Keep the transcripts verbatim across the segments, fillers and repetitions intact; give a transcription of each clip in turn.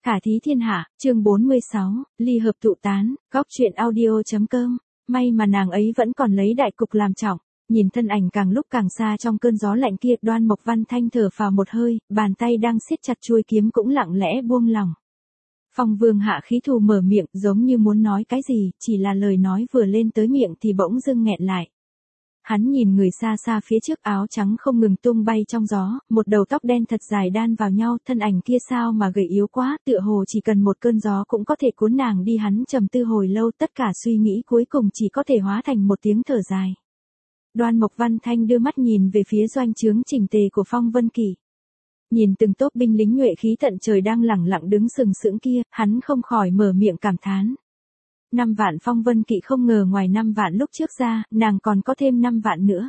Khả thí thiên hạ, chương bốn mươi sáu, ly hợp tụ tán, góc chuyện audio.com. May mà nàng ấy vẫn còn lấy đại cục làm trọng. Nhìn thân ảnh càng lúc càng xa trong cơn gió lạnh kia, Đoan Mộc Văn Thanh thở phào một hơi, bàn tay đang siết chặt chuôi kiếm cũng lặng lẽ buông lỏng. Phong Vương Hạ Khí Thù mở miệng giống như muốn nói cái gì, chỉ là lời nói vừa lên tới miệng thì bỗng dưng nghẹn lại. Hắn nhìn người xa xa phía trước, áo trắng không ngừng tung bay trong gió, một đầu tóc đen thật dài đan vào nhau, thân ảnh kia sao mà gầy yếu quá, tựa hồ chỉ cần một cơn gió cũng có thể cuốn nàng đi. Hắn trầm tư hồi lâu, tất cả suy nghĩ cuối cùng chỉ có thể hóa thành một tiếng thở dài. Đoan Mộc Văn Thanh đưa mắt nhìn về phía doanh trướng chỉnh tề của Phong Vân Kỷ. Nhìn từng tốp binh lính nhuệ khí tận trời đang lẳng lặng đứng sừng sững kia, hắn không khỏi mở miệng cảm thán. Năm vạn Phong Vân Kỵ, không ngờ ngoài năm vạn lúc trước ra, nàng còn có thêm năm vạn nữa.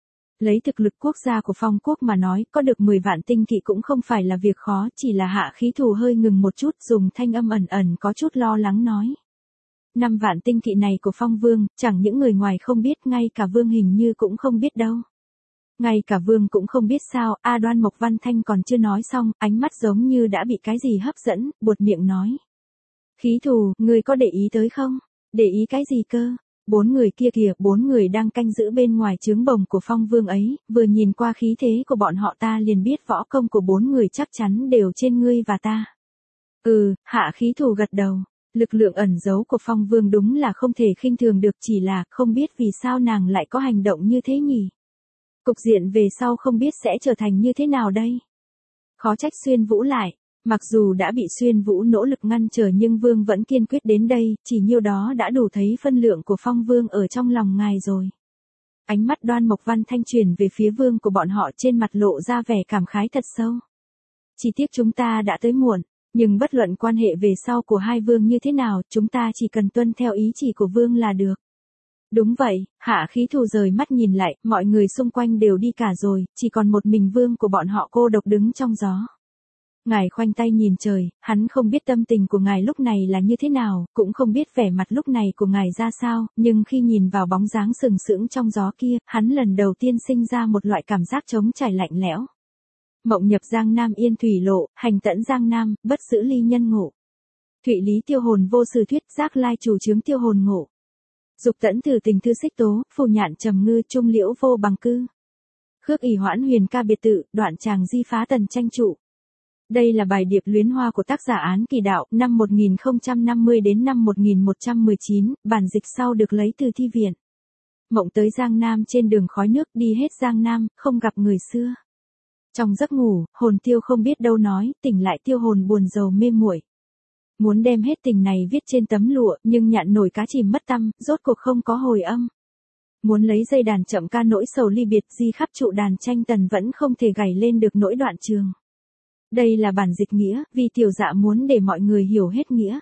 Lấy thực lực quốc gia của Phong quốc mà nói, có được mười vạn tinh kỵ cũng không phải là việc khó, chỉ là Hạ Khí Thù hơi ngừng một chút, dùng thanh âm ẩn ẩn có chút lo lắng nói. Năm vạn tinh kỵ này của Phong Vương, chẳng những người ngoài không biết, ngay cả Vương hình như cũng không biết đâu. Ngay cả Vương cũng không biết sao? A Đoan Mộc Văn Thanh còn chưa nói xong, ánh mắt giống như đã bị cái gì hấp dẫn, buột miệng nói. Khí Thù, ngươi có để ý tới không? Để ý cái gì cơ? Bốn người kia kìa, bốn người đang canh giữ bên ngoài trướng bồng của Phong Vương ấy, vừa nhìn qua khí thế của bọn họ ta liền biết võ công của bốn người chắc chắn đều trên ngươi và ta. Ừ, Hạ Khí Thù gật đầu. Lực lượng ẩn giấu của Phong Vương đúng là không thể khinh thường được, chỉ là không biết vì sao nàng lại có hành động như thế nhỉ? Cục diện về sau không biết sẽ trở thành như thế nào đây? Khó trách Xuyên Vũ lại. Mặc dù đã bị Xuyên Vũ nỗ lực ngăn trở nhưng Vương vẫn kiên quyết đến đây, chỉ nhiêu đó đã đủ thấy phân lượng của Phong Vương ở trong lòng ngài rồi. Ánh mắt Đoan Mộc Văn Thanh chuyển về phía Vương của bọn họ, trên mặt lộ ra vẻ cảm khái thật sâu. Chỉ tiếc chúng ta đã tới muộn, nhưng bất luận quan hệ về sau của hai Vương như thế nào, chúng ta chỉ cần tuân theo ý chỉ của Vương là được. Đúng vậy, Hạ Khí Thù rời mắt nhìn lại, mọi người xung quanh đều đi cả rồi, chỉ còn một mình Vương của bọn họ cô độc đứng trong gió. Ngài khoanh tay nhìn trời, hắn không biết tâm tình của ngài lúc này là như thế nào, cũng không biết vẻ mặt lúc này của ngài ra sao, nhưng khi nhìn vào bóng dáng sừng sững trong gió kia, hắn lần đầu tiên sinh ra một loại cảm giác trống trải lạnh lẽo. Mộng nhập Giang Nam yên thủy lộ, hành tẫn Giang Nam, bất giữ ly nhân ngộ. Thụy lý tiêu hồn vô sự thuyết, giác lai chủ chướng tiêu hồn ngộ. Dục tẫn từ tình thư xích tố, phù nhạn trầm ngư, trung liễu vô bằng cư. Khước ỷ hoãn huyền ca biệt tự, đoạn tràng di phá tần tranh trụ. Đây là bài điệp luyến hoa của tác giả Án Kỳ Đạo, năm một nghìn không trăm năm mươi đến năm một nghìn một trăm mười chín, bản dịch sau được lấy từ thi viện. Mộng tới Giang Nam trên đường khói nước, đi hết Giang Nam, không gặp người xưa. Trong giấc ngủ, hồn tiêu không biết đâu nói, tỉnh lại tiêu hồn buồn rầu mê muội. Muốn đem hết tình này viết trên tấm lụa, nhưng nhạn nổi cá chìm mất tăm, rốt cuộc không có hồi âm. Muốn lấy dây đàn chậm ca nỗi sầu ly biệt, di khắp trụ đàn tranh tần vẫn không thể gảy lên được nỗi đoạn trường. Đây là bản dịch nghĩa, vì tiểu dạ muốn để mọi người hiểu hết nghĩa.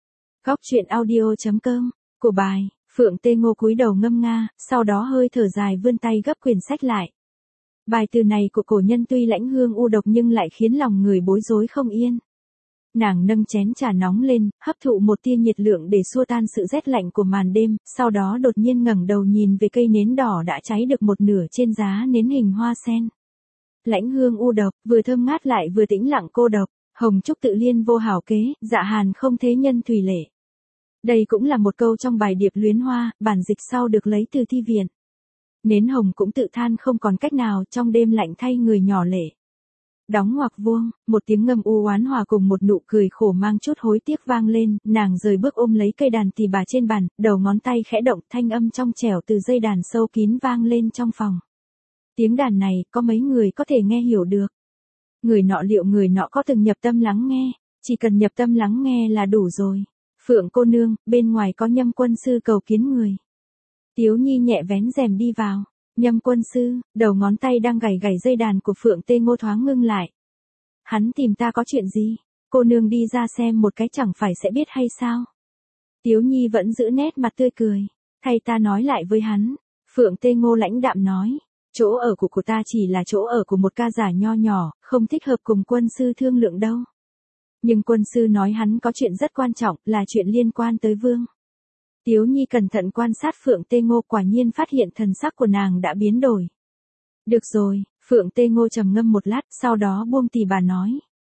Góc chuyện audio.com, của bài, Phượng Tê Ngô cúi đầu ngâm nga, sau đó hơi thở dài vươn tay gấp quyển sách lại. Bài từ này của cổ nhân tuy lãnh hương u độc nhưng lại khiến lòng người bối rối không yên. Nàng nâng chén trà nóng lên, hấp thụ một tia nhiệt lượng để xua tan sự rét lạnh của màn đêm, sau đó đột nhiên ngẩng đầu nhìn về cây nến đỏ đã cháy được một nửa trên giá nến hình hoa sen. Lãnh hương u độc, vừa thơm ngát lại vừa tĩnh lặng cô độc, hồng trúc tự liên vô hảo kế, dạ hàn không thế nhân thủy lệ. Đây cũng là một câu trong bài điệp luyến hoa, bản dịch sau được lấy từ thi viện. Nến hồng cũng tự than không còn cách nào, trong đêm lạnh thay người nhỏ lệ. Đóng ngoặc vuông, một tiếng ngâm u oán hòa cùng một nụ cười khổ mang chút hối tiếc vang lên, nàng rời bước ôm lấy cây đàn tỳ bà trên bàn, đầu ngón tay khẽ động, thanh âm trong trẻo từ dây đàn sâu kín vang lên trong phòng. Tiếng đàn này, có mấy người có thể nghe hiểu được? Người nọ liệu người nọ có từng nhập tâm lắng nghe? Chỉ cần nhập tâm lắng nghe là đủ rồi. Phượng cô nương, bên ngoài có Nhâm quân sư cầu kiến người. Tiếu Nhi nhẹ vén rèm đi vào. Nhâm quân sư, đầu ngón tay đang gảy gảy dây đàn của Phượng Tê Ngô thoáng ngưng lại. Hắn tìm ta có chuyện gì? Cô nương đi ra xem một cái chẳng phải sẽ biết hay sao? Tiếu Nhi vẫn giữ nét mặt tươi cười. Thay ta nói lại với hắn. Phượng Tê Ngô lãnh đạm nói. Chỗ ở của của ta chỉ là chỗ ở của một ca giả nho nhỏ, không thích hợp cùng quân sư thương lượng đâu. Nhưng quân sư nói hắn có chuyện rất quan trọng, là chuyện liên quan tới Vương. Tiếu Nhi cẩn thận quan sát Phượng Tê Ngô, quả nhiên phát hiện thần sắc của nàng đã biến đổi. Được rồi, Phượng Tê Ngô trầm ngâm một lát, sau đó buông tì bà nói.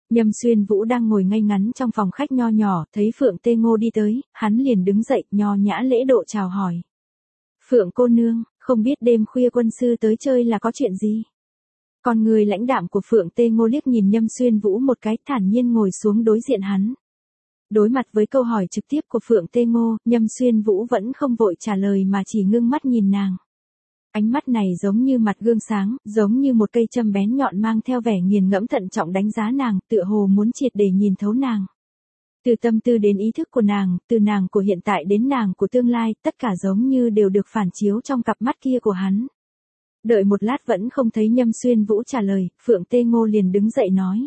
Nhâm Xuyên Vũ đang ngồi ngây ngắn trong phòng khách nho nhỏ, thấy Phượng Tê Ngô đi tới, hắn liền đứng dậy, nho nhã lễ độ chào hỏi. Phượng cô nương, không biết đêm khuya quân sư tới chơi là có chuyện gì? Con người lãnh đạm của Phượng Tê Ngô liếc nhìn Nhâm Xuyên Vũ một cái, thản nhiên ngồi xuống đối diện hắn. Đối mặt với câu hỏi trực tiếp của Phượng Tê Ngô, Nhâm Xuyên Vũ vẫn không vội trả lời mà chỉ ngưng mắt nhìn nàng. Ánh mắt này giống như mặt gương sáng, giống như một cây châm bén nhọn mang theo vẻ nghiền ngẫm thận trọng đánh giá nàng, tựa hồ muốn triệt để nhìn thấu nàng. Từ tâm tư đến ý thức của nàng, từ nàng của hiện tại đến nàng của tương lai, tất cả giống như đều được phản chiếu trong cặp mắt kia của hắn. Đợi một lát vẫn không thấy Nhâm Xuyên Vũ trả lời, Phượng Tê Ngô liền đứng dậy nói.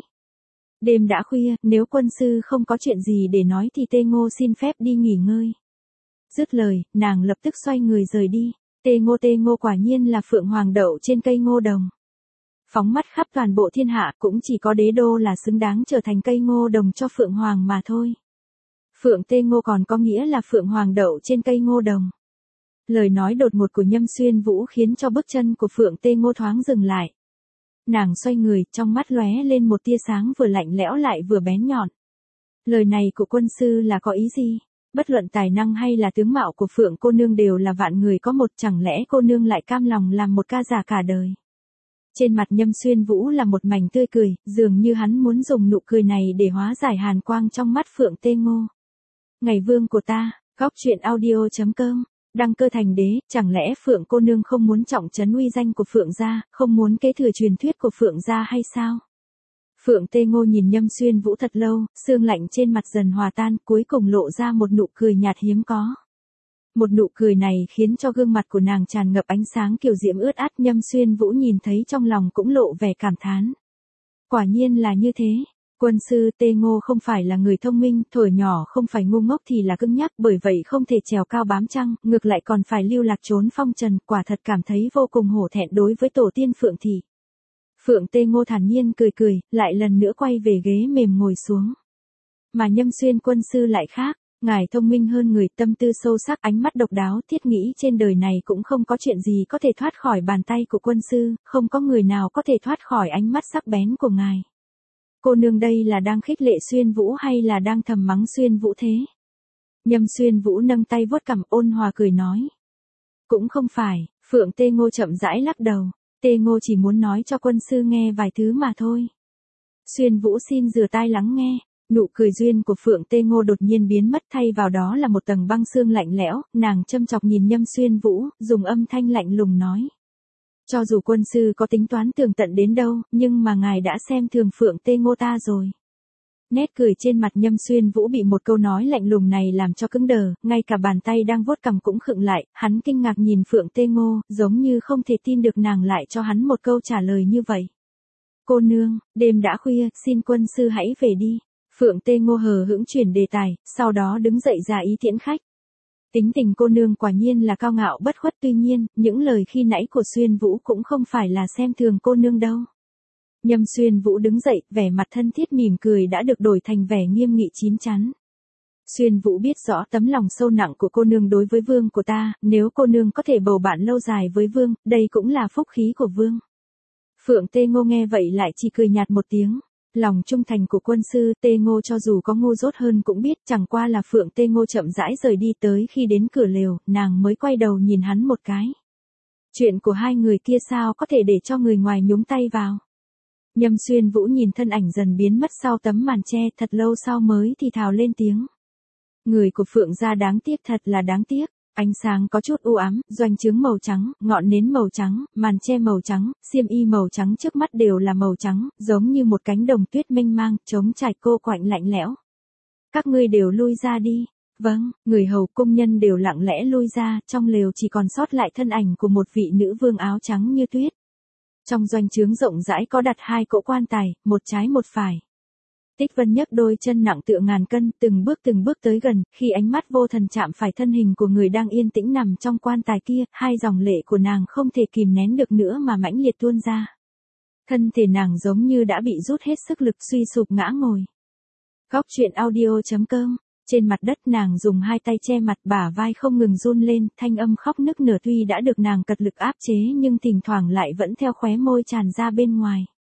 Đêm đã khuya, nếu quân sư không có chuyện gì để nói thì Tê Ngô xin phép đi nghỉ ngơi. Dứt lời, nàng lập tức xoay người rời đi. Tê Ngô Tê Ngô quả nhiên là Phượng Hoàng đậu trên cây ngô đồng. Phóng mắt khắp toàn bộ thiên hạ cũng chỉ có đế đô là xứng đáng trở thành cây ngô đồng cho Phượng Hoàng mà thôi. Phượng Tê Ngô còn có nghĩa là Phượng Hoàng đậu trên cây ngô đồng. Lời nói đột ngột của Nhâm Xuyên Vũ khiến cho bước chân của Phượng Tê Ngô thoáng dừng lại. Nàng xoay người, trong mắt lóe lên một tia sáng vừa lạnh lẽo lại vừa bén nhọn. Lời này của quân sư là có ý gì? Bất luận tài năng hay là tướng mạo của Phượng cô nương đều là vạn người có một, chẳng lẽ cô nương lại cam lòng làm một ca giả cả đời? Trên mặt Nhâm Xuyên Vũ là một mảnh tươi cười, dường như hắn muốn dùng nụ cười này để hóa giải hàn quang trong mắt Phượng Tê Ngô. Ngày vương của ta, góc truyện audio chấm com, đăng cơ thành đế, chẳng lẽ Phượng cô nương không muốn trọng trấn uy danh của Phượng gia, không muốn kế thừa truyền thuyết của Phượng gia hay sao? Phượng Tê Ngô nhìn Nhâm Xuyên Vũ thật lâu, sương lạnh trên mặt dần hòa tan, cuối cùng lộ ra một nụ cười nhạt hiếm có. Một nụ cười này khiến cho gương mặt của nàng tràn ngập ánh sáng kiều diễm ướt át. Nhâm Xuyên Vũ nhìn thấy trong lòng cũng lộ vẻ cảm thán. Quả nhiên là như thế. Quân sư Tê Ngô không phải là người thông minh, thuở nhỏ không phải ngu ngốc thì là cứng nhắc, bởi vậy không thể trèo cao bám trăng, ngược lại còn phải lưu lạc trốn phong trần, quả thật cảm thấy vô cùng hổ thẹn đối với tổ tiên Phượng thị. Phượng Tê Ngô thản nhiên cười cười, lại lần nữa quay về ghế mềm ngồi xuống. Mà Nhâm Xuyên quân sư lại khác, ngài thông minh hơn người, tâm tư sâu sắc, ánh mắt độc đáo, thiết nghĩ trên đời này cũng không có chuyện gì có thể thoát khỏi bàn tay của quân sư, không có người nào có thể thoát khỏi ánh mắt sắc bén của ngài. Cô nương đây là đang khích lệ Xuyên Vũ hay là đang thầm mắng Xuyên Vũ thế? Nhâm Xuyên Vũ nâng tay vuốt cằm ôn hòa cười nói. Cũng không phải, Phượng Tê Ngô chậm rãi lắc đầu. Tê Ngô chỉ muốn nói cho quân sư nghe vài thứ mà thôi. Xuyên Vũ xin rửa tai lắng nghe. Nụ cười duyên của Phượng Tê Ngô đột nhiên biến mất, thay vào đó là một tầng băng xương lạnh lẽo. Nàng châm chọc nhìn Nhâm Xuyên Vũ, dùng âm thanh lạnh lùng nói. Cho dù quân sư có tính toán tường tận đến đâu, nhưng mà ngài đã xem thường Phượng Tê Ngô ta rồi. Nét cười trên mặt Nhâm Xuyên Vũ bị một câu nói lạnh lùng này làm cho cứng đờ, ngay cả bàn tay đang vuốt cằm cũng khựng lại, hắn kinh ngạc nhìn Phượng Tê Ngô, giống như không thể tin được nàng lại cho hắn một câu trả lời như vậy. Cô nương, đêm đã khuya, xin quân sư hãy về đi. Phượng Tê Ngô hờ hững chuyển đề tài, sau đó đứng dậy ra ý tiễn khách. Tính tình cô nương quả nhiên là cao ngạo bất khuất, tuy nhiên, những lời khi nãy của Xuyên Vũ cũng không phải là xem thường cô nương đâu. Nhâm Xuyên Vũ đứng dậy, vẻ mặt thân thiết mỉm cười đã được đổi thành vẻ nghiêm nghị chín chắn. Xuyên Vũ biết rõ tấm lòng sâu nặng của cô nương đối với vương của ta, nếu cô nương có thể bầu bạn lâu dài với vương, đây cũng là phúc khí của vương. Phượng Tê Ngô nghe vậy lại chỉ cười nhạt một tiếng. Lòng trung thành của quân sư Tê Ngô cho dù có ngu dốt hơn cũng biết, chẳng qua là Phượng Tê Ngô chậm rãi rời đi, tới khi đến cửa lều, nàng mới quay đầu nhìn hắn một cái. Chuyện của hai người kia sao có thể để cho người ngoài nhúng tay vào? Nhâm Xuyên Vũ nhìn thân ảnh dần biến mất sau tấm màn che, thật lâu sau mới thì thào lên tiếng. Người của Phượng gia đáng tiếc, thật là đáng tiếc. Ánh sáng có chút u ám, doanh trướng màu trắng, ngọn nến màu trắng, màn che màu trắng, xiêm y màu trắng, trước mắt đều là màu trắng, giống như một cánh đồng tuyết mênh mang, trống trải cô quạnh lạnh lẽo. Các ngươi đều lui ra đi. Vâng, người hầu công nhân đều lặng lẽ lui ra, trong lều chỉ còn sót lại thân ảnh của một vị nữ vương áo trắng như tuyết. Trong doanh trướng rộng rãi có đặt hai cỗ quan tài, một trái một phải. Tích Vân nhấc đôi chân nặng tựa ngàn cân, từng bước từng bước tới gần, khi ánh mắt vô thần chạm phải thân hình của người đang yên tĩnh nằm trong quan tài kia, hai dòng lệ của nàng không thể kìm nén được nữa mà mãnh liệt tuôn ra. Thân thể nàng giống như đã bị rút hết sức lực, suy sụp ngã ngồi. Góc truyện audio chấm com. Trên mặt đất nàng dùng hai tay che mặt, bả vai không ngừng run lên, thanh âm khóc nức nở tuy đã được nàng cật lực áp chế nhưng thỉnh thoảng lại vẫn theo khóe môi tràn ra bên ngoài.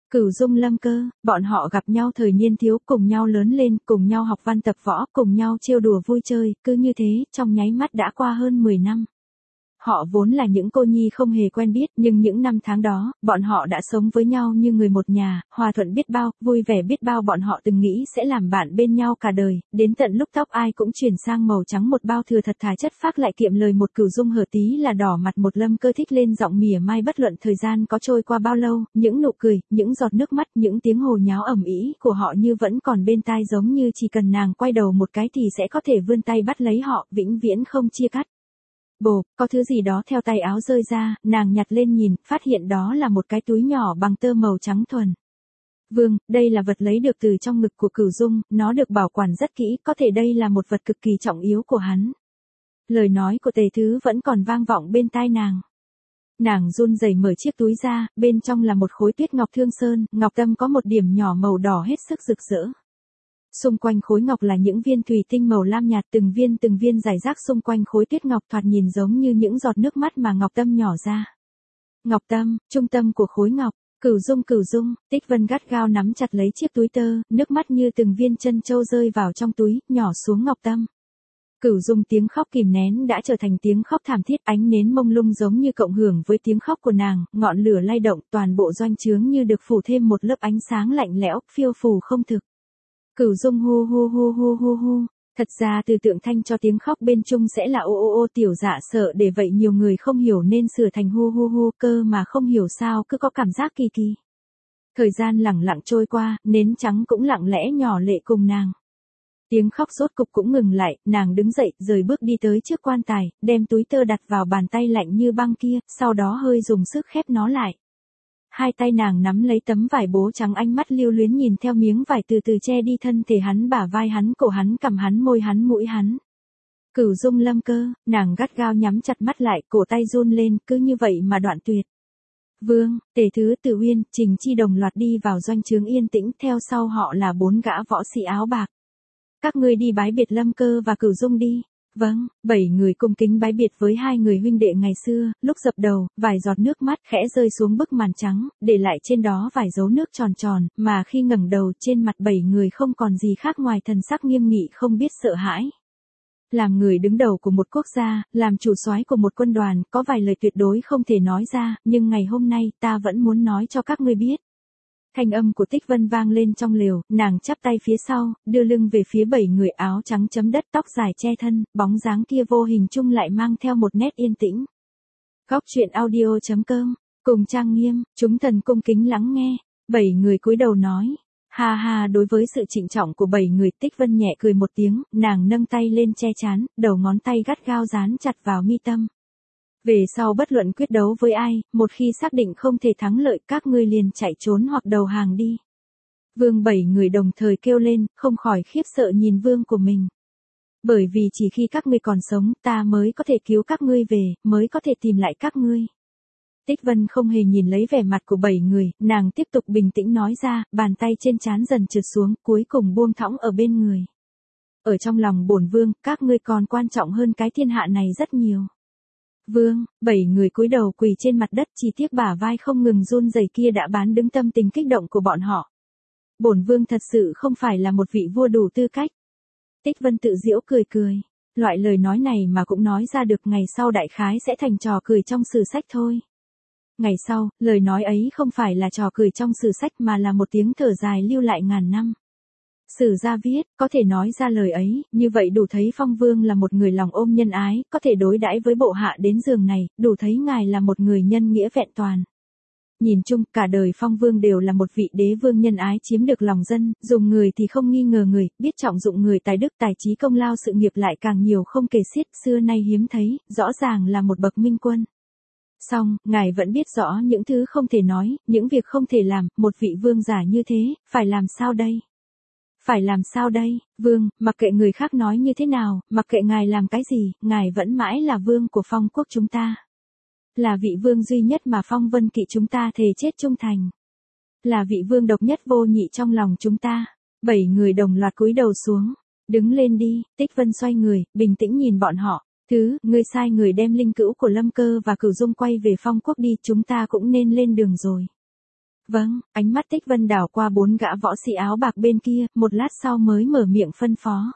Cửu Dung Lâm Cơ, bọn họ gặp nhau thời niên thiếu, cùng nhau lớn lên, cùng nhau học văn tập võ, cùng nhau trêu đùa vui chơi, cứ như thế, trong nháy mắt đã qua hơn mười năm. Họ vốn là những cô nhi không hề quen biết, nhưng những năm tháng đó, bọn họ đã sống với nhau như người một nhà, hòa thuận biết bao, vui vẻ biết bao. Bọn họ từng nghĩ sẽ làm bạn bên nhau cả đời, đến tận lúc tóc ai cũng chuyển sang màu trắng, một bao thừa thật thà chất phác lại kiệm lời. Một Cửu Dung hở tí là đỏ mặt, một Lâm Cơ thích lên giọng mỉa mai. Bất luận thời gian có trôi qua bao lâu, những nụ cười, những giọt nước mắt, những tiếng hồ nháo ầm ĩ của họ như vẫn còn bên tai, giống như chỉ cần nàng quay đầu một cái thì sẽ có thể vươn tay bắt lấy họ, vĩnh viễn không chia cắt. Bồ, có thứ gì đó theo tay áo rơi ra, nàng nhặt lên nhìn, phát hiện đó là một cái túi nhỏ bằng tơ màu trắng thuần. Vương, đây là vật lấy được từ trong ngực của Cửu Dung, nó được bảo quản rất kỹ, có thể đây là một vật cực kỳ trọng yếu của hắn. Lời nói của Tề Thứ vẫn còn vang vọng bên tai nàng. Nàng run rẩy mở chiếc túi ra, bên trong là một khối tuyết ngọc thương sơn, ngọc tâm có một điểm nhỏ màu đỏ hết sức rực rỡ. Xung quanh khối ngọc là những viên thủy tinh màu lam nhạt, từng viên từng viên rải rác xung quanh khối tuyết ngọc, thoạt nhìn giống như những giọt nước mắt mà ngọc tâm nhỏ ra. Ngọc tâm, trung tâm của khối ngọc. Cửu Dung, Cửu Dung, Tích Vân gắt gao nắm chặt lấy chiếc túi tơ, nước mắt như từng viên chân châu rơi vào trong túi, nhỏ xuống ngọc tâm. Cửu Dung tiếng khóc kìm nén đã trở thành tiếng khóc thảm thiết, ánh nến mông lung giống như cộng hưởng với tiếng khóc của nàng, ngọn lửa lay động, toàn bộ doanh trướng như được phủ thêm một lớp ánh sáng lạnh lẽo, phiêu phù không thực. Cửu Dung hu hu hu hu hu hu. Thật ra từ tượng thanh cho tiếng khóc bên chung sẽ là ô ô ô, tiểu dạ sợ để vậy nhiều người không hiểu nên sửa thành hu hu hu, cơ mà không hiểu sao cứ có cảm giác kỳ kỳ. Thời gian lẳng lặng trôi qua, nến trắng cũng lặng lẽ nhỏ lệ cùng nàng. Tiếng khóc rốt cục cũng ngừng lại, nàng đứng dậy, rời bước đi tới trước quan tài, đem túi tơ đặt vào bàn tay lạnh như băng kia, sau đó hơi dùng sức khép nó lại. Hai tay nàng nắm lấy tấm vải bố trắng, ánh mắt lưu luyến nhìn theo miếng vải từ từ che đi thân thể hắn, bả vai hắn, cổ hắn, cằm hắn, môi hắn, mũi hắn. Cửu Dung Lâm Cơ, nàng gắt gao nhắm chặt mắt lại, cổ tay run lên, cứ như vậy mà đoạn tuyệt. Vương, Tề Thứ, Tử Uyên, Trình Chi đồng loạt đi vào doanh trướng yên tĩnh, theo sau họ là bốn gã võ sĩ áo bạc. Các ngươi đi bái biệt Lâm Cơ và Cửu Dung đi. Vâng, bảy người cung kính bái biệt với hai người huynh đệ ngày xưa, lúc dập đầu, vài giọt nước mắt khẽ rơi xuống bức màn trắng, để lại trên đó vài dấu nước tròn tròn, mà khi ngẩng đầu trên mặt bảy người không còn gì khác ngoài thần sắc nghiêm nghị không biết sợ hãi. Làm người đứng đầu của một quốc gia, làm chủ soái của một quân đoàn, có vài lời tuyệt đối không thể nói ra, nhưng ngày hôm nay ta vẫn muốn nói cho các ngươi biết. Thanh âm của Tích Vân vang lên trong lều, nàng chắp tay phía sau, đưa lưng về phía bảy người áo trắng chấm đất, tóc dài che thân, bóng dáng kia vô hình chung lại mang theo một nét yên tĩnh. Góc truyện audio chấm com, cùng trang nghiêm, chúng thần cung kính lắng nghe. Bảy người cúi đầu nói, ha ha. Đối với sự trịnh trọng của bảy người, Tích Vân nhẹ cười một tiếng, nàng nâng tay lên che trán, đầu ngón tay gắt gao dán chặt vào mi tâm. Về sau bất luận quyết đấu với ai, một khi xác định không thể thắng lợi, các ngươi liền chạy trốn hoặc đầu hàng đi. Vương, bảy người đồng thời kêu lên, không khỏi khiếp sợ nhìn vương của mình. Bởi vì chỉ khi các ngươi còn sống, ta mới có thể cứu các ngươi về, mới có thể tìm lại các ngươi. Tích Vân không hề nhìn lấy vẻ mặt của bảy người, nàng tiếp tục bình tĩnh nói ra, bàn tay trên trán dần trượt xuống, cuối cùng buông thõng ở bên người. Ở trong lòng bổn vương, các ngươi còn quan trọng hơn cái thiên hạ này rất nhiều. Vương, bảy người cúi đầu quỳ trên mặt đất, chỉ tiếc bả vai không ngừng run rẩy kia đã bán đứng tâm tình kích động của bọn họ. Bổn vương thật sự không phải là một vị vua đủ tư cách. Tích Vân tự giễu cười cười, loại lời nói này mà cũng nói ra được, ngày sau đại khái sẽ thành trò cười trong sử sách thôi. Ngày sau, lời nói ấy không phải là trò cười trong sử sách mà là một tiếng thở dài lưu lại ngàn năm. Sử gia viết, có thể nói ra lời ấy, như vậy đủ thấy Phong Vương là một người lòng ôm nhân ái, có thể đối đãi với bộ hạ đến giường này, đủ thấy ngài là một người nhân nghĩa vẹn toàn. Nhìn chung, cả đời Phong Vương đều là một vị đế vương nhân ái, chiếm được lòng dân, dùng người thì không nghi ngờ người, biết trọng dụng người, tài đức tài trí công lao sự nghiệp lại càng nhiều không kể xiết, xưa nay hiếm thấy, rõ ràng là một bậc minh quân. Song, ngài vẫn biết rõ những thứ không thể nói, những việc không thể làm, một vị vương giả như thế, phải làm sao đây? Phải làm sao đây, vương, mặc kệ người khác nói như thế nào, mặc kệ ngài làm cái gì, ngài vẫn mãi là vương của Phong quốc chúng ta. Là vị vương duy nhất mà Phong Vân Kỵ chúng ta thề chết trung thành. Là vị vương độc nhất vô nhị trong lòng chúng ta. Bảy người đồng loạt cúi đầu xuống. Đứng lên đi, Tích Vân xoay người, bình tĩnh nhìn bọn họ. Thứ, ngươi sai người đem linh cữu của Lâm Cơ và Cửu Dung quay về Phong quốc đi, chúng ta cũng nên lên đường rồi. Vâng, ánh mắt Tích Vân đảo qua bốn gã võ sĩ áo bạc bên kia, một lát sau mới mở miệng phân phó.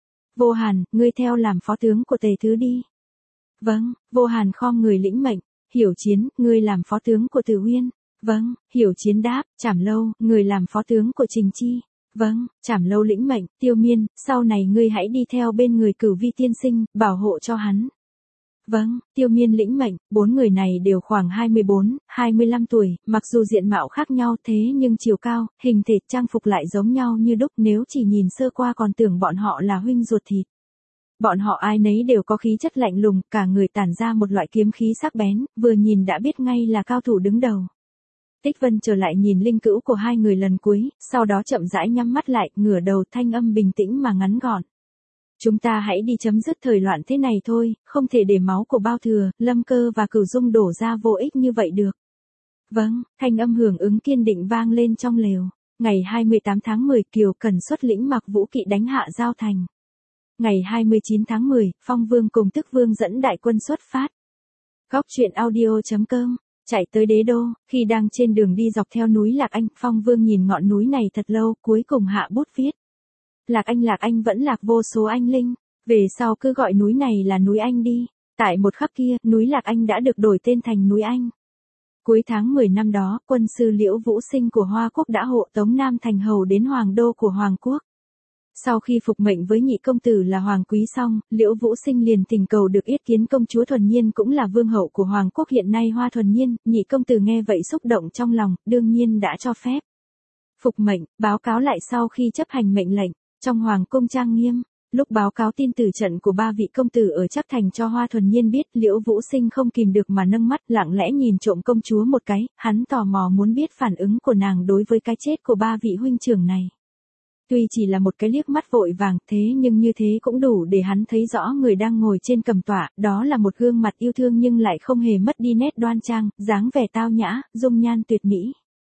Vô Hàn, ngươi theo làm phó tướng của Tề Thứ đi. Vâng, Vô Hàn khom người lĩnh mệnh. Hiểu Chiến, ngươi làm phó tướng của Từ Uyên. Vâng, Hiểu Chiến đáp. Trảm Lâu, người làm phó tướng của Trình Chi. Vâng, Trảm Lâu lĩnh mệnh. Tiêu Miên, sau này ngươi hãy đi theo bên người Cửu Vi tiên sinh, bảo hộ cho hắn. Vâng, Tiêu Miên lĩnh mệnh. Bốn người này đều khoảng hai mươi bốn, hai mươi lăm tuổi, mặc dù diện mạo khác nhau thế nhưng chiều cao, hình thể, trang phục lại giống nhau như đúc, nếu chỉ nhìn sơ qua còn tưởng bọn họ là huynh ruột thịt. Bọn họ ai nấy đều có khí chất lạnh lùng, cả người tản ra một loại kiếm khí sắc bén, vừa nhìn đã biết ngay là cao thủ đứng đầu. Tích Vân trở lại nhìn linh cữu của hai người lần cuối, sau đó chậm rãi nhắm mắt lại, ngửa đầu, thanh âm bình tĩnh mà ngắn gọn. Chúng ta hãy đi chấm dứt thời loạn thế này thôi, không thể để máu của Bao Thừa, Lâm Cơ và Cửu Dung đổ ra vô ích như vậy được. Vâng, thanh âm hưởng ứng kiên định vang lên trong lều. Ngày hai mươi tám tháng mười, Kiều Cẩn xuất lĩnh Mặc Vũ Kỵ đánh hạ Giao Thành. Ngày hai mươi chín tháng mười, Phong Vương cùng Tức Vương dẫn đại quân xuất phát. Góc truyện audio chấm com, chạy tới Đế Đô, khi đang trên đường đi dọc theo núi Lạc Anh, Phong Vương nhìn ngọn núi này thật lâu, cuối cùng hạ bút viết. Lạc Anh Lạc Anh vẫn lạc vô số anh linh, về sau cứ gọi núi này là núi Anh đi. Tại một khắc kia, núi Lạc Anh đã được đổi tên thành núi Anh. Cuối tháng mười năm đó, quân sư Liễu Vũ Sinh của Hoa Quốc đã hộ tống Nam Thành Hầu đến Hoàng Đô của Hoàng Quốc. Sau khi phục mệnh với nhị công tử là Hoàng Quý xong, Liễu Vũ Sinh liền tình cầu được yết kiến công chúa Thuần Nhiên cũng là vương hậu của Hoàng Quốc hiện nay Hoa Thuần Nhiên, nhị công tử nghe vậy xúc động trong lòng, đương nhiên đã cho phép. Phục mệnh, báo cáo lại sau khi chấp hành mệnh lệnh, trong Hoàng cung trang nghiêm, lúc báo cáo tin tử trận của ba vị công tử ở Trắc Thành cho Hoa Thuần Nhiên biết, Liễu Vũ Sinh không kìm được mà nâng mắt lặng lẽ nhìn trộm công chúa một cái, hắn tò mò muốn biết phản ứng của nàng đối với cái chết của ba vị huynh trưởng này. Tuy chỉ là một cái liếc mắt vội vàng, thế nhưng như thế cũng đủ để hắn thấy rõ người đang ngồi trên cầm tọa, đó là một gương mặt yêu thương nhưng lại không hề mất đi nét đoan trang, dáng vẻ tao nhã, dung nhan tuyệt mỹ.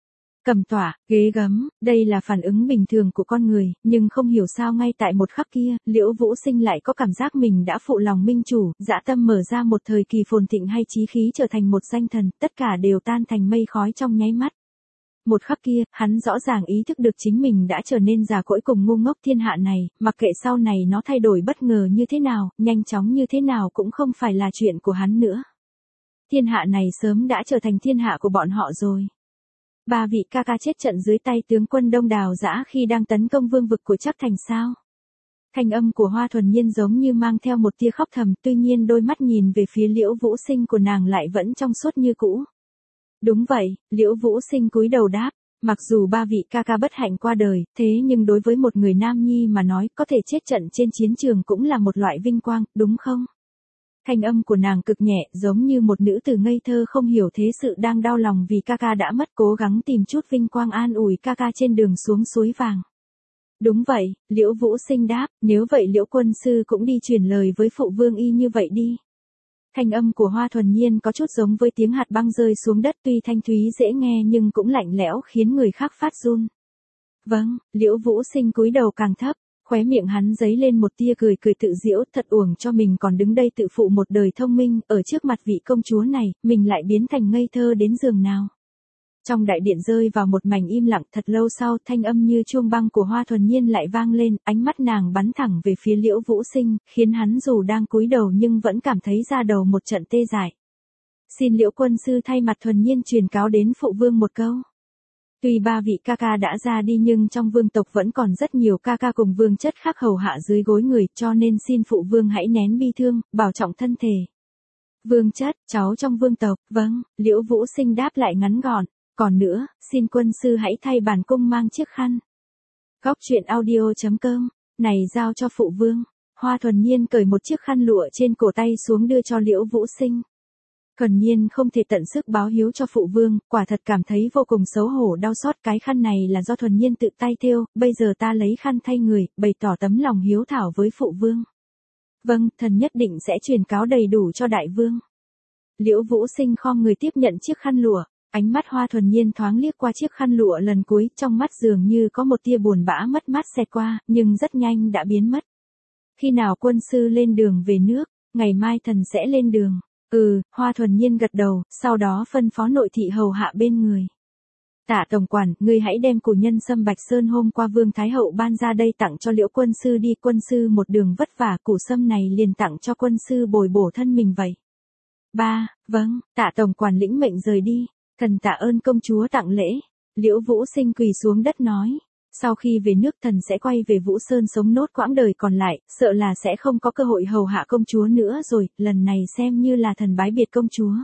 Cầm tọa, ghế gấm, đây là phản ứng bình thường của con người, nhưng không hiểu sao ngay tại một khắc kia, Liễu Vũ Sinh lại có cảm giác mình đã phụ lòng minh chủ, dã tâm mở ra một thời kỳ phồn thịnh hay chí khí trở thành một danh thần, tất cả đều tan thành mây khói trong nháy mắt. Một khắc kia, hắn rõ ràng ý thức được chính mình đã trở nên già cỗi cùng ngu ngốc thiên hạ này, mặc kệ sau này nó thay đổi bất ngờ như thế nào, nhanh chóng như thế nào cũng không phải là chuyện của hắn nữa. Thiên hạ này sớm đã trở thành thiên hạ của bọn họ rồi. Ba vị ca ca chết trận dưới tay tướng quân Đông Đào Dã khi đang tấn công vương vực của Trắc Thành sao? Thanh âm của Hoa Thuần Nhiên giống như mang theo một tia khóc thầm, tuy nhiên đôi mắt nhìn về phía Liễu Vũ Sinh của nàng lại vẫn trong suốt như cũ. Đúng vậy, Liễu Vũ Sinh cúi đầu đáp, mặc dù ba vị ca ca bất hạnh qua đời, thế nhưng đối với một người nam nhi mà nói, có thể chết trận trên chiến trường cũng là một loại vinh quang, đúng không? Thanh âm của nàng cực nhẹ, giống như một nữ tử ngây thơ không hiểu thế sự đang đau lòng vì ca ca đã mất, cố gắng tìm chút vinh quang an ủi ca ca trên đường xuống suối vàng. Đúng vậy, Liễu Vũ Sinh đáp, nếu vậy Liễu quân sư cũng đi truyền lời với phụ vương y như vậy đi. Thanh âm của Hoa Thuần Nhiên có chút giống với tiếng hạt băng rơi xuống đất, tuy thanh thúy dễ nghe nhưng cũng lạnh lẽo khiến người khác phát run. Vâng, Liễu Vũ Sinh cúi đầu càng thấp, khóe miệng hắn giấy lên một tia cười cười tự giễu, thật uổng cho mình còn đứng đây tự phụ một đời thông minh, ở trước mặt vị công chúa này, mình lại biến thành ngây thơ đến giường nào. Trong đại điện rơi vào một mảnh im lặng, thật lâu sau, thanh âm như chuông băng của Hoa Thuần Nhiên lại vang lên, ánh mắt nàng bắn thẳng về phía Liễu Vũ Sinh, khiến hắn dù đang cúi đầu nhưng vẫn cảm thấy da đầu một trận tê dại. Xin Liễu quân sư thay mặt Thuần Nhiên truyền cáo đến phụ vương một câu. Tuy ba vị ca ca đã ra đi nhưng trong vương tộc vẫn còn rất nhiều ca ca cùng vương chất khác hầu hạ dưới gối người, cho nên xin phụ vương hãy nén bi thương, bảo trọng thân thể. Vương chất, cháu trong vương tộc, vâng, Liễu Vũ Sinh đáp lại ngắn gọn. Còn nữa, xin quân sư hãy thay bản cung mang chiếc khăn. Góc truyện audio chấm com, này giao cho phụ vương. Hoa Thuần Nhiên cởi một chiếc khăn lụa trên cổ tay xuống đưa cho Liễu Vũ Sinh. Thuần Nhiên không thể tận sức báo hiếu cho phụ vương, quả thật cảm thấy vô cùng xấu hổ đau xót, cái khăn này là do Thuần Nhiên tự tay thêu, bây giờ ta lấy khăn thay người, bày tỏ tấm lòng hiếu thảo với phụ vương. Vâng, thần nhất định sẽ truyền cáo đầy đủ cho đại vương. Liễu Vũ Sinh khom người tiếp nhận chiếc khăn lụa. Ánh mắt Hoa Thuần Nhiên thoáng liếc qua chiếc khăn lụa lần cuối, trong mắt dường như có một tia buồn bã mất mát xẹt qua, nhưng rất nhanh đã biến mất. Khi nào quân sư lên đường về nước, ngày mai thần sẽ lên đường. Ừ, Hoa Thuần Nhiên gật đầu, sau đó phân phó nội thị hầu hạ bên người. Tạ tổng quản, ngươi hãy đem củ nhân sâm Bạch Sơn hôm qua Vương Thái Hậu ban ra đây tặng cho Liễu quân sư đi, quân sư một đường vất vả, củ sâm này liền tặng cho quân sư bồi bổ thân mình vậy. Ba, vâng, Tạ tổng quản lĩnh mệnh rời đi, thần tạ ơn công chúa tặng lễ. Liễu Vũ Sinh quỳ xuống đất nói, sau khi về nước thần sẽ quay về Vũ Sơn sống nốt quãng đời còn lại, sợ là sẽ không có cơ hội hầu hạ công chúa nữa rồi, lần này xem như là thần bái biệt công chúa.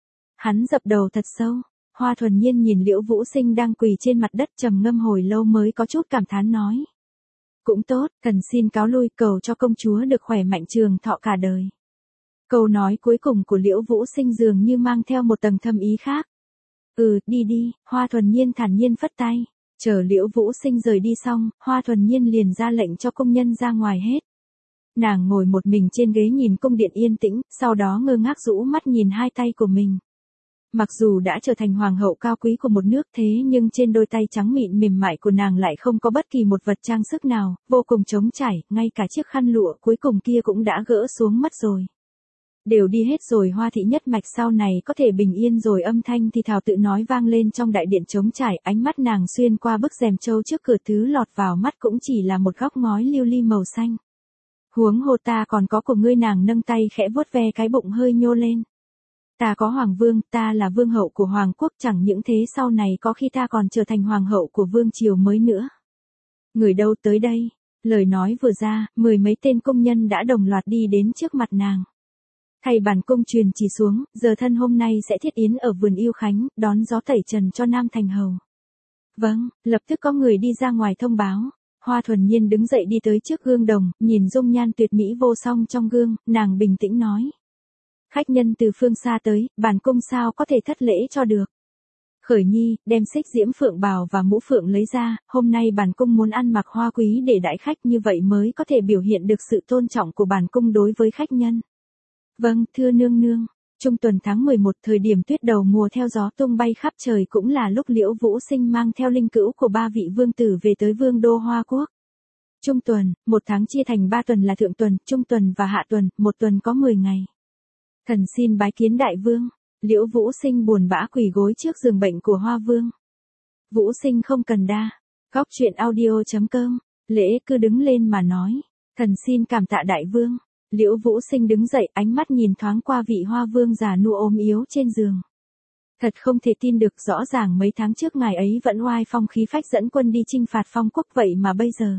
Hắn dập đầu thật sâu. Hoa Thuần Nhiên nhìn Liễu Vũ Sinh đang quỳ trên mặt đất trầm ngâm hồi lâu mới có chút cảm thán nói. Cũng tốt, thần xin cáo lui, cầu cho công chúa được khỏe mạnh trường thọ cả đời. Câu nói cuối cùng của Liễu Vũ Sinh dường như mang theo một tầng thâm ý khác. Ừ, đi đi, Hoa Thuần Nhiên thản nhiên phất tay. Chờ Liễu Vũ Sinh rời đi xong, Hoa Thuần Nhiên liền ra lệnh cho công nhân ra ngoài hết. Nàng ngồi một mình trên ghế nhìn cung điện yên tĩnh, sau đó ngơ ngác rũ mắt nhìn hai tay của mình. Mặc dù đã trở thành hoàng hậu cao quý của một nước thế nhưng trên đôi tay trắng mịn mềm mại của nàng lại không có bất kỳ một vật trang sức nào, vô cùng trống trải, ngay cả chiếc khăn lụa cuối cùng kia cũng đã gỡ xuống mất rồi. Đều đi hết rồi, Hoa thị nhất mạch sau này có thể bình yên rồi, âm thanh thì thào tự nói vang lên trong đại điện trống trải, ánh mắt nàng xuyên qua bức rèm trâu trước cửa, thứ lọt vào mắt cũng chỉ là một góc ngói lưu ly màu xanh. Huống hồ ta còn có của ngươi, nàng nâng tay khẽ vuốt ve cái bụng hơi nhô lên. Ta có hoàng vương, ta là vương hậu của hoàng quốc, chẳng những thế sau này có khi ta còn trở thành hoàng hậu của vương triều mới nữa. Người đâu tới đây? Lời nói vừa ra, mười mấy tên công nhân đã đồng loạt đi đến trước mặt nàng. Thầy bản cung truyền chỉ xuống, giờ thân hôm nay sẽ thiết yến ở vườn Yêu Khánh, đón gió tẩy trần cho Nam thành hầu. Vâng, lập tức có người đi ra ngoài thông báo. Hoa Thuần Nhiên đứng dậy đi tới trước gương đồng, nhìn dung nhan tuyệt mỹ vô song trong gương, nàng bình tĩnh nói. Khách nhân từ phương xa tới, bản cung sao có thể thất lễ cho được. Khởi nhi, đem xích diễm phượng bào và mũ phượng lấy ra, hôm nay bản cung muốn ăn mặc hoa quý để đãi khách, như vậy mới có thể biểu hiện được sự tôn trọng của bản cung đối với khách nhân. Vâng, thưa nương nương. Trung tuần tháng mười một, thời điểm tuyết đầu mùa theo gió tung bay khắp trời, cũng là lúc Liễu Vũ Sinh mang theo linh cữu của ba vị vương tử về tới vương đô Hoa Quốc. Trung tuần, một tháng chia thành ba tuần là thượng tuần, trung tuần và hạ tuần, một tuần có mười ngày. Thần xin bái kiến đại vương. Liễu Vũ Sinh buồn bã quỳ gối trước giường bệnh của Hoa Vương. Vũ Sinh không cần đa. Góc truyện audio chấm com. Lễ cứ đứng lên mà nói. Thần xin cảm tạ đại vương. Liễu Vũ Sinh đứng dậy, ánh mắt nhìn thoáng qua vị Hoa Vương già nua ốm yếu trên giường. Thật không thể tin được, rõ ràng mấy tháng trước ngài ấy vẫn oai phong khí phách dẫn quân đi chinh phạt phong quốc, vậy mà bây giờ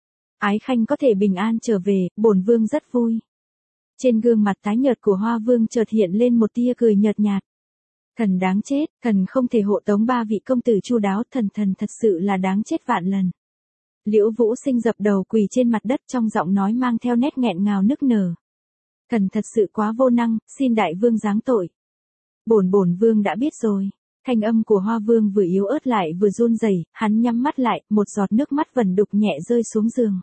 Ái Khanh có thể bình an trở về, bổn vương rất vui. Trên gương mặt tái nhợt của Hoa Vương chợt hiện lên một tia cười nhợt nhạt. Thần đáng chết, thần không thể hộ tống ba vị công tử chu đáo, thần thần thật sự là đáng chết vạn lần. Liễu Vũ Sinh dập đầu quỳ trên mặt đất, trong giọng nói mang theo nét nghẹn ngào nức nở. Thần thật sự quá vô năng, xin đại vương giáng tội. Bổn bổn vương đã biết rồi. Thanh âm của Hoa Vương vừa yếu ớt lại vừa run rẩy, hắn nhắm mắt lại, một giọt nước mắt vẩn đục nhẹ rơi xuống giường.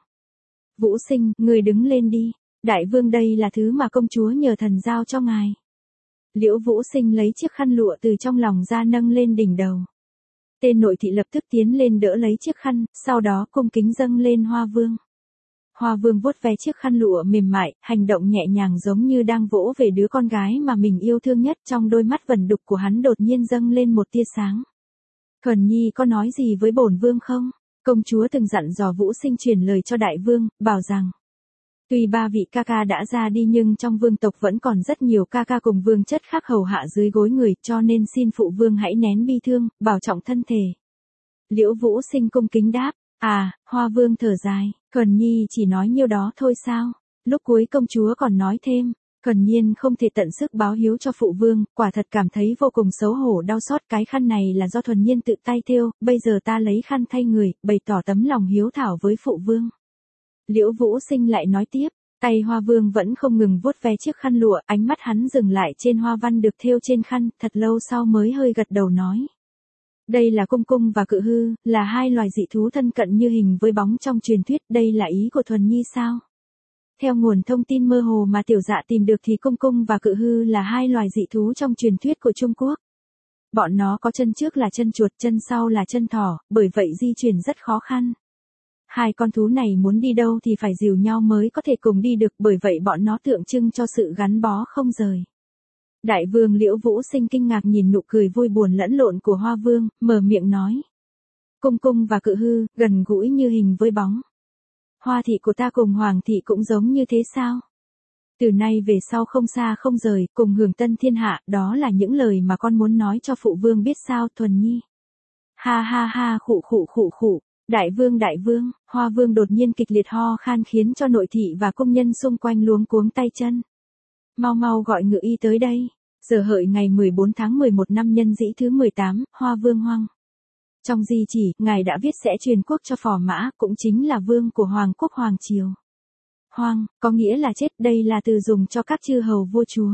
Vũ Sinh, người đứng lên đi. Đại vương, đây là thứ mà công chúa nhờ thần giao cho ngài. Liễu Vũ Sinh lấy chiếc khăn lụa từ trong lòng ra nâng lên đỉnh đầu. Tên nội thị lập tức tiến lên đỡ lấy chiếc khăn, sau đó cung kính dâng lên Hoa Vương. Hoa Vương vuốt ve chiếc khăn lụa mềm mại, hành động nhẹ nhàng giống như đang vỗ về đứa con gái mà mình yêu thương nhất, trong đôi mắt vẩn đục của hắn đột nhiên dâng lên một tia sáng. Thuần Nhi có nói gì với bổn vương không? Công chúa từng dặn dò Vũ Sinh truyền lời cho đại vương, bảo rằng tuy ba vị ca ca đã ra đi nhưng trong vương tộc vẫn còn rất nhiều ca ca cùng vương chất khác hầu hạ dưới gối người, cho nên xin phụ vương hãy nén bi thương, bảo trọng thân thể. Liễu Vũ Sinh cung kính đáp, à, Hoa Vương thở dài, Thuần Nhi chỉ nói nhiêu đó thôi sao? Lúc cuối công chúa còn nói thêm, Thuần Nhiên không thể tận sức báo hiếu cho phụ vương, quả thật cảm thấy vô cùng xấu hổ đau xót, cái khăn này là do Thuần Nhiên tự tay thêu, bây giờ ta lấy khăn thay người, bày tỏ tấm lòng hiếu thảo với phụ vương. Liễu Vũ Sinh lại nói tiếp, tay Hoa Vương vẫn không ngừng vuốt ve chiếc khăn lụa, ánh mắt hắn dừng lại trên hoa văn được thêu trên khăn, thật lâu sau mới hơi gật đầu nói. Đây là cung cung và cự hư, là hai loài dị thú thân cận như hình với bóng trong truyền thuyết, đây là ý của Thuần Nhi sao? Theo nguồn thông tin mơ hồ mà tiểu dạ tìm được thì cung cung và cự hư là hai loài dị thú trong truyền thuyết của Trung Quốc. Bọn nó có chân trước là chân chuột, chân sau là chân thỏ, bởi vậy di chuyển rất khó khăn. Hai con thú này muốn đi đâu thì phải dìu nhau mới có thể cùng đi được, bởi vậy bọn nó tượng trưng cho sự gắn bó không rời. Đại vương Liễu Vũ Sinh kinh ngạc nhìn nụ cười vui buồn lẫn lộn của Hoa Vương, mở miệng nói. Cung cung và Cự Hư, gần gũi như hình với bóng. Hoa thị của ta cùng Hoàng thị cũng giống như thế sao? Từ nay về sau không xa không rời, cùng hưởng tân thiên hạ, đó là những lời mà con muốn nói cho phụ vương biết sao, Thuần Nhi. Ha ha ha, khụ khụ khụ khụ. Đại vương đại vương, Hoa Vương đột nhiên kịch liệt ho khan khiến cho nội thị và công nhân xung quanh luống cuống tay chân. Mau mau gọi ngự y tới đây. Giờ hợi ngày mười bốn tháng mười một năm Nhân Dĩ thứ mười tám, Hoa Vương Hoang. Trong di chỉ, ngài đã viết sẽ truyền quốc cho Phò Mã, cũng chính là vương của Hoàng quốc Hoàng Triều. Hoang, có nghĩa là chết, đây là từ dùng cho các chư hầu vua chúa.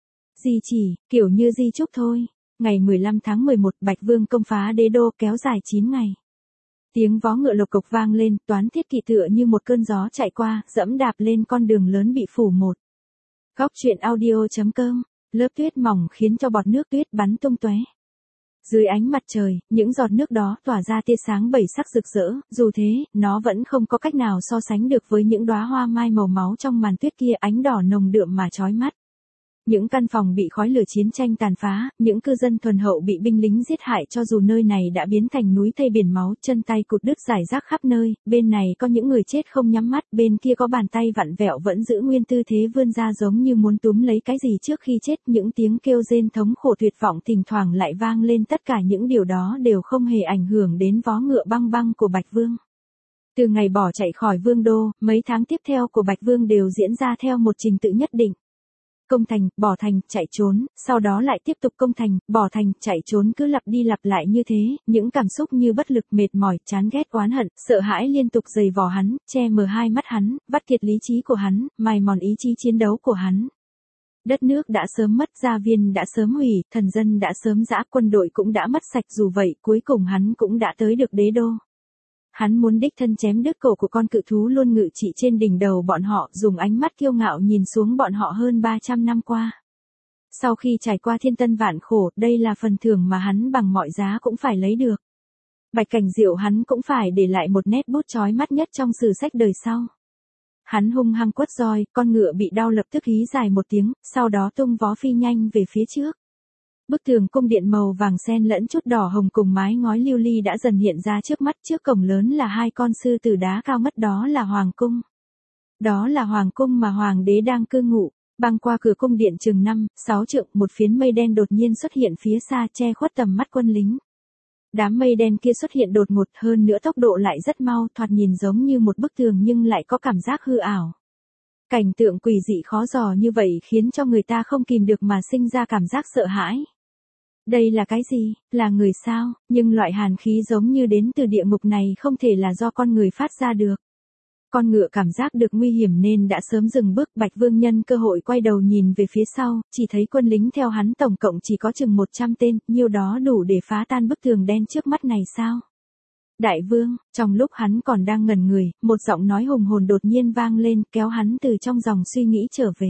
Di chỉ, kiểu như di chúc thôi. Ngày mười lăm tháng mười một, Bạch Vương công phá đế đô kéo dài chín ngày. Tiếng vó ngựa lộc cộc vang lên, Toán Thiết Kỵ tựa như một cơn gió chạy qua, dẫm đạp lên con đường lớn bị phủ một. Góc truyện audio chấm com, lớp tuyết mỏng khiến cho bọt nước tuyết bắn tung tóe. Dưới ánh mặt trời, những giọt nước đó tỏa ra tia sáng bảy sắc rực rỡ, dù thế, nó vẫn không có cách nào so sánh được với những đóa hoa mai màu máu trong màn tuyết kia, ánh đỏ nồng đượm mà chói mắt. Những căn phòng bị khói lửa chiến tranh tàn phá, những cư dân thuần hậu bị binh lính giết hại, cho dù nơi này đã biến thành núi thây biển máu, chân tay cụt đứt rải rác khắp nơi, bên này có những người chết không nhắm mắt, bên kia có bàn tay vặn vẹo vẫn giữ nguyên tư thế vươn ra giống như muốn túm lấy cái gì trước khi chết, những tiếng kêu rên thống khổ tuyệt vọng thỉnh thoảng lại vang lên, tất cả những điều đó đều không hề ảnh hưởng đến vó ngựa băng băng của Bạch Vương. Từ ngày bỏ chạy khỏi Vương đô, mấy tháng tiếp theo của Bạch Vương đều diễn ra theo một trình tự nhất định. Công thành, bỏ thành, chạy trốn, sau đó lại tiếp tục công thành, bỏ thành, chạy trốn, cứ lặp đi lặp lại như thế, những cảm xúc như bất lực, mệt mỏi, chán ghét, oán hận, sợ hãi liên tục dày vò hắn, che mờ hai mắt hắn, vắt kiệt lý trí của hắn, mài mòn ý chí chiến đấu của hắn. Đất nước đã sớm mất, gia viên đã sớm hủy, thần dân đã sớm dã, quân đội cũng đã mất sạch, dù vậy cuối cùng hắn cũng đã tới được đế đô. Hắn muốn đích thân chém đứt cổ của con cự thú luôn ngự trị trên đỉnh đầu bọn họ, dùng ánh mắt kiêu ngạo nhìn xuống bọn họ hơn ba trăm năm qua. Sau khi trải qua thiên tân vạn khổ, đây là phần thưởng mà hắn bằng mọi giá cũng phải lấy được. Bạch Cảnh Diệu hắn cũng phải để lại một nét bút chói mắt nhất trong sử sách đời sau. Hắn hung hăng quất roi, con ngựa bị đau lập tức hí dài một tiếng, sau đó tung vó phi nhanh về phía trước. Bức tường cung điện màu vàng xen lẫn chút đỏ hồng cùng mái ngói lưu ly đã dần hiện ra trước mắt, trước cổng lớn là hai con sư tử đá cao mất, đó là Hoàng cung. Đó là Hoàng cung mà Hoàng đế đang cư ngụ. Băng qua cửa cung điện chừng năm, sáu trượng, một phiến mây đen đột nhiên xuất hiện phía xa che khuất tầm mắt quân lính. Đám mây đen kia xuất hiện đột ngột, hơn nữa tốc độ lại rất mau, thoạt nhìn giống như một bức tường nhưng lại có cảm giác hư ảo. Cảnh tượng quỷ dị khó dò như vậy khiến cho người ta không kìm được mà sinh ra cảm giác sợ hãi. Đây là cái gì? Là người sao? Nhưng loại hàn khí giống như đến từ địa ngục này không thể là do con người phát ra được. Con ngựa cảm giác được nguy hiểm nên đã sớm dừng bước. Bạch Vương nhân cơ hội quay đầu nhìn về phía sau, chỉ thấy quân lính theo hắn tổng cộng chỉ có chừng một trăm tên, nhiêu đó đủ để phá tan bức tường đen trước mắt này sao? Đại vương, trong lúc hắn còn đang ngẩn người, một giọng nói hùng hồn đột nhiên vang lên, kéo hắn từ trong dòng suy nghĩ trở về.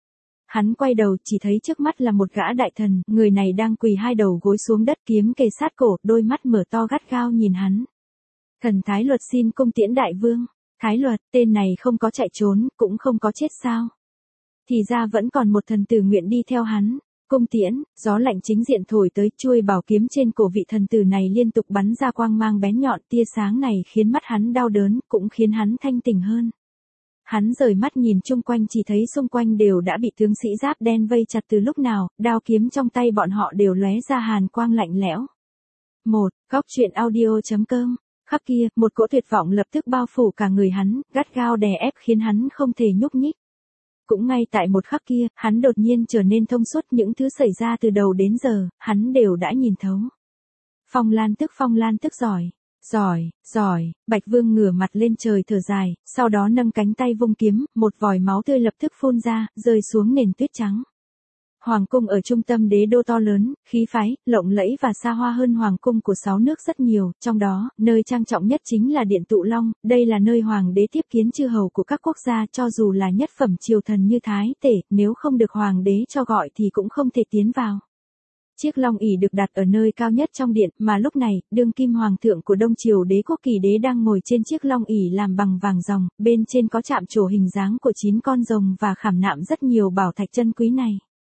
Hắn quay đầu, chỉ thấy trước mắt là một gã đại thần, người này đang quỳ hai đầu gối xuống đất, kiếm kề sát cổ, đôi mắt mở to gắt gao nhìn hắn. Thần Thái Luật xin cung tiễn đại vương. Thái Luật, tên này không có chạy trốn, cũng không có chết sao? Thì ra vẫn còn một thần tử nguyện đi theo hắn. Cung tiễn, gió lạnh chính diện thổi tới, chuôi bảo kiếm trên cổ vị thần tử này liên tục bắn ra quang mang bén nhọn, tia sáng này khiến mắt hắn đau đớn, cũng khiến hắn thanh tỉnh hơn. Hắn rời mắt nhìn chung quanh, chỉ thấy xung quanh đều đã bị tướng sĩ giáp đen vây chặt từ lúc nào, đao kiếm trong tay bọn họ đều lóe ra hàn quang lạnh lẽo. một. Góc truyện audio chấm com. Khắc kia, một cỗ tuyệt vọng lập tức bao phủ cả người hắn, gắt gao đè ép khiến hắn không thể nhúc nhích. Cũng ngay tại một khắc kia, hắn đột nhiên trở nên thông suốt, những thứ xảy ra từ đầu đến giờ, hắn đều đã nhìn thấu. Phong Lan tức Phong Lan tức giỏi, giỏi, giỏi, Bạch Vương ngửa mặt lên trời thở dài, sau đó nâng cánh tay vung kiếm, một vòi máu tươi lập tức phun ra, rơi xuống nền tuyết trắng. Hoàng cung ở trung tâm đế đô to lớn, khí phái, lộng lẫy và xa hoa hơn hoàng cung của sáu nước rất nhiều, trong đó, nơi trang trọng nhất chính là Điện Tụ Long, đây là nơi hoàng đế tiếp kiến chư hầu của các quốc gia, cho dù là nhất phẩm triều thần như Thái Tể, nếu không được hoàng đế cho gọi thì cũng không thể tiến vào. Chiếc long ỷ được đặt ở nơi cao nhất trong điện, mà lúc này, đương kim hoàng thượng của Đông Triều Đế quốc Kỳ Đế đang ngồi trên chiếc long ỷ làm bằng vàng ròng, bên trên có chạm trổ hình dáng của chín con rồng và khảm nạm rất nhiều bảo thạch chân quý này.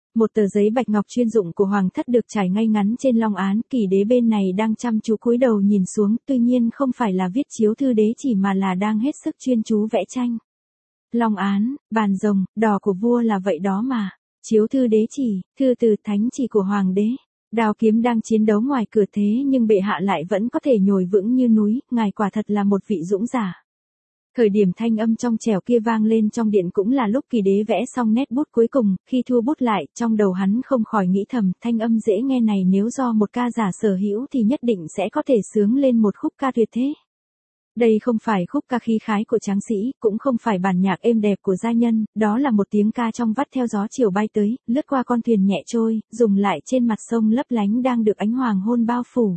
Một tờ giấy bạch ngọc chuyên dụng của hoàng thất được trải ngay ngắn trên long án, Kỳ đế bên này đang chăm chú cúi đầu nhìn xuống, tuy nhiên không phải là viết chiếu thư đế chỉ mà là đang hết sức chuyên chú vẽ tranh. Long án, bàn rồng, đỏ của vua là vậy đó mà. Chiếu thư đế chỉ, thư từ thánh chỉ của hoàng đế. Đao kiếm đang chiến đấu ngoài cửa thế nhưng bệ hạ lại vẫn có thể nhồi vững như núi, ngài quả thật là một vị dũng giả. Thời điểm thanh âm trong trẻo kia vang lên trong điện cũng là lúc Kỳ đế vẽ xong nét bút cuối cùng, khi thua bút lại, trong đầu hắn không khỏi nghĩ thầm, thanh âm dễ nghe này nếu do một ca giả sở hữu thì nhất định sẽ có thể sướng lên một khúc ca tuyệt thế. Đây không phải khúc ca khí khái của tráng sĩ, cũng không phải bản nhạc êm đẹp của gia nhân, đó là một tiếng ca trong vắt theo gió chiều bay tới, lướt qua con thuyền nhẹ trôi, dùng lại trên mặt sông lấp lánh đang được ánh hoàng hôn bao phủ.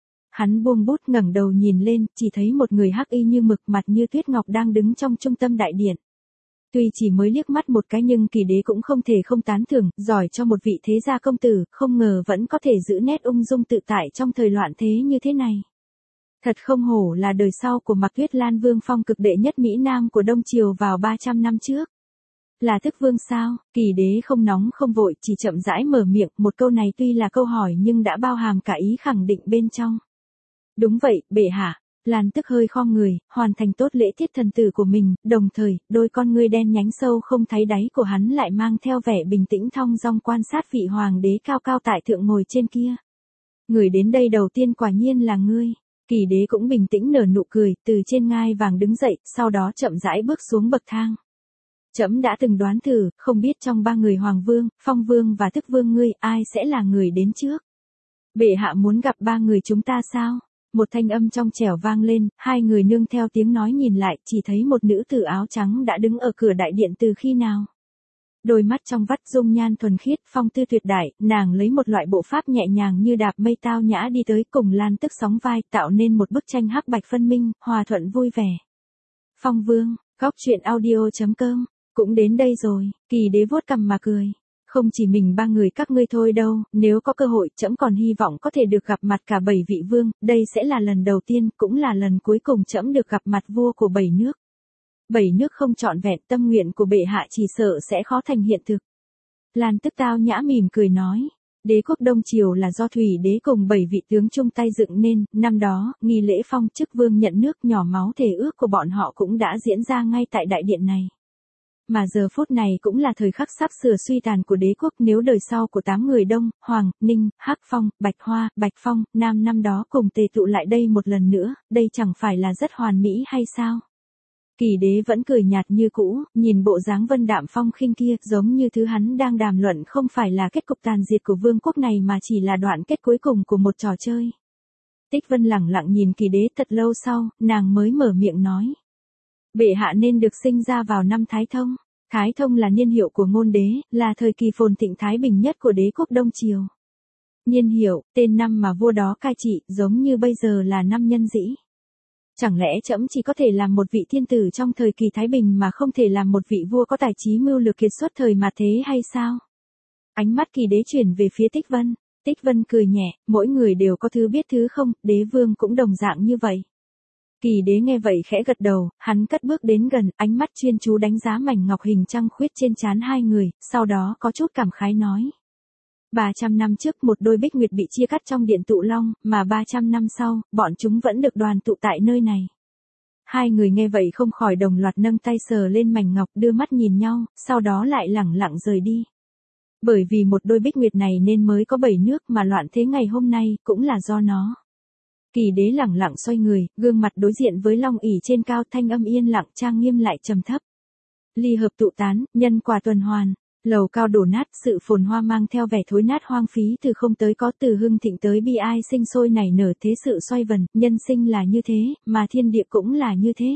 Hắn buông bút ngẩng đầu nhìn lên, chỉ thấy một người hắc y như mực, mặt như tuyết ngọc đang đứng trong trung tâm đại điện. Tuy chỉ mới liếc mắt một cái nhưng Kỳ đế cũng không thể không tán thưởng, giỏi cho một vị thế gia công tử, không ngờ vẫn có thể giữ nét ung dung tự tại trong thời loạn thế như thế này. Thật không hổ là đời sau của Mạc Tuyết Lan, vương phong cực đệ nhất Mỹ Nam của Đông Triều vào ba trăm năm trước. Là thức vương sao? Kỳ đế không nóng không vội, chỉ chậm rãi mở miệng, một câu này tuy là câu hỏi nhưng đã bao hàm cả ý khẳng định bên trong. Đúng vậy, bệ hạ. Lan Tức hơi khom người, hoàn thành tốt lễ tiết thần tử của mình, đồng thời, đôi con ngươi đen nhánh sâu không thấy đáy của hắn lại mang theo vẻ bình tĩnh thong dong quan sát vị hoàng đế cao cao tại thượng ngồi trên kia. Người đến đây đầu tiên quả nhiên là ngươi. Kỳ đế cũng bình tĩnh nở nụ cười, từ trên ngai vàng đứng dậy, sau đó chậm rãi bước xuống bậc thang. Trẫm đã từng đoán thử, không biết trong ba người Hoàng Vương, Phong Vương và Thức Vương ngươi, ai sẽ là người đến trước. Bệ hạ muốn gặp ba người chúng ta sao? Một thanh âm trong trẻo vang lên, hai người nương theo tiếng nói nhìn lại, chỉ thấy một nữ tử áo trắng đã đứng ở cửa đại điện từ khi nào. Đôi mắt trong vắt dung nhan thuần khiết, phong tư tuyệt đại, nàng lấy một loại bộ pháp nhẹ nhàng như đạp mây tao nhã đi tới cùng Lan Tức sóng vai, tạo nên một bức tranh hắc bạch phân minh, hòa thuận vui vẻ. Phong Vương, góc truyện audio chấm com, cũng đến đây rồi, Kỳ đế vuốt cằm mà cười. Không chỉ mình ba người các ngươi thôi đâu, nếu có cơ hội, trẫm còn hy vọng có thể được gặp mặt cả bảy vị vương, đây sẽ là lần đầu tiên, cũng là lần cuối cùng trẫm được gặp mặt vua của bảy nước. Bảy nước không trọn vẹn, tâm nguyện của bệ hạ chỉ sợ sẽ khó thành hiện thực. Lan Tức tao nhã mỉm cười nói, đế quốc Đông Triều là do Thủy đế cùng bảy vị tướng chung tay dựng nên, năm đó, nghi lễ phong chức vương nhận nước nhỏ máu thể ước của bọn họ cũng đã diễn ra ngay tại đại điện này. Mà giờ phút này cũng là thời khắc sắp sửa suy tàn của đế quốc, nếu đời sau của tám người Đông, Hoàng, Ninh, Hắc Phong, Bạch Hoa, Bạch Phong, Nam năm đó cùng tề tụ lại đây một lần nữa, đây chẳng phải là rất hoàn mỹ hay sao? Kỳ đế vẫn cười nhạt như cũ, nhìn bộ dáng vân đạm phong khinh kia, giống như thứ hắn đang đàm luận không phải là kết cục tàn diệt của vương quốc này mà chỉ là đoạn kết cuối cùng của một trò chơi. Tích Vân lẳng lặng nhìn Kỳ đế thật lâu sau, nàng mới mở miệng nói. Bệ hạ nên được sinh ra vào năm Thái Thông. Thái Thông là niên hiệu của ngôn đế, là thời kỳ phồn thịnh thái bình nhất của đế quốc Đông Triều. Niên hiệu, tên năm mà vua đó cai trị, giống như bây giờ là năm Nhân Dĩ. Chẳng lẽ trẫm chỉ có thể làm một vị thiên tử trong thời kỳ thái bình mà không thể làm một vị vua có tài trí mưu lược kiệt xuất thời mà thế hay sao? Ánh mắt Kỳ đế chuyển về phía Tích Vân. Tích Vân cười nhẹ, mỗi người đều có thứ biết thứ không, đế vương cũng đồng dạng như vậy. Kỳ đế nghe vậy khẽ gật đầu, hắn cất bước đến gần, ánh mắt chuyên chú đánh giá mảnh ngọc hình trăng khuyết trên trán hai người, sau đó có chút cảm khái nói. ba trăm năm trước một đôi bích nguyệt bị chia cắt trong điện tụ long, mà ba trăm năm sau, bọn chúng vẫn được đoàn tụ tại nơi này. Hai người nghe vậy không khỏi đồng loạt nâng tay sờ lên mảnh ngọc, đưa mắt nhìn nhau, sau đó lại lẳng lặng rời đi. Bởi vì một đôi bích nguyệt này nên mới có bảy nước mà loạn thế ngày hôm nay, cũng là do nó. Kỳ đế lẳng lặng xoay người, gương mặt đối diện với long ỷ trên cao, thanh âm yên lặng trang nghiêm lại trầm thấp. Ly hợp tụ tán, nhân quả tuần hoàn. Lầu cao đổ nát, sự phồn hoa mang theo vẻ thối nát hoang phí, từ không tới có, từ hưng thịnh tới bi ai sinh sôi nảy nở, thế sự xoay vần, nhân sinh là như thế, mà thiên địa cũng là như thế.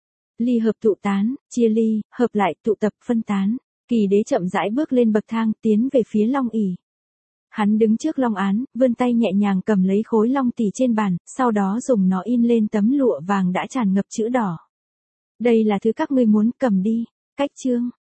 Ly hợp tụ tán, chia ly, hợp lại, tụ tập, phân tán. Kỳ đế chậm rãi bước lên bậc thang, tiến về phía long ỷ. Hắn đứng trước long án, vươn tay nhẹ nhàng cầm lấy khối long tỷ trên bàn, sau đó dùng nó in lên tấm lụa vàng đã tràn ngập chữ đỏ. Đây là thứ các ngươi muốn, cầm đi. Cách chương.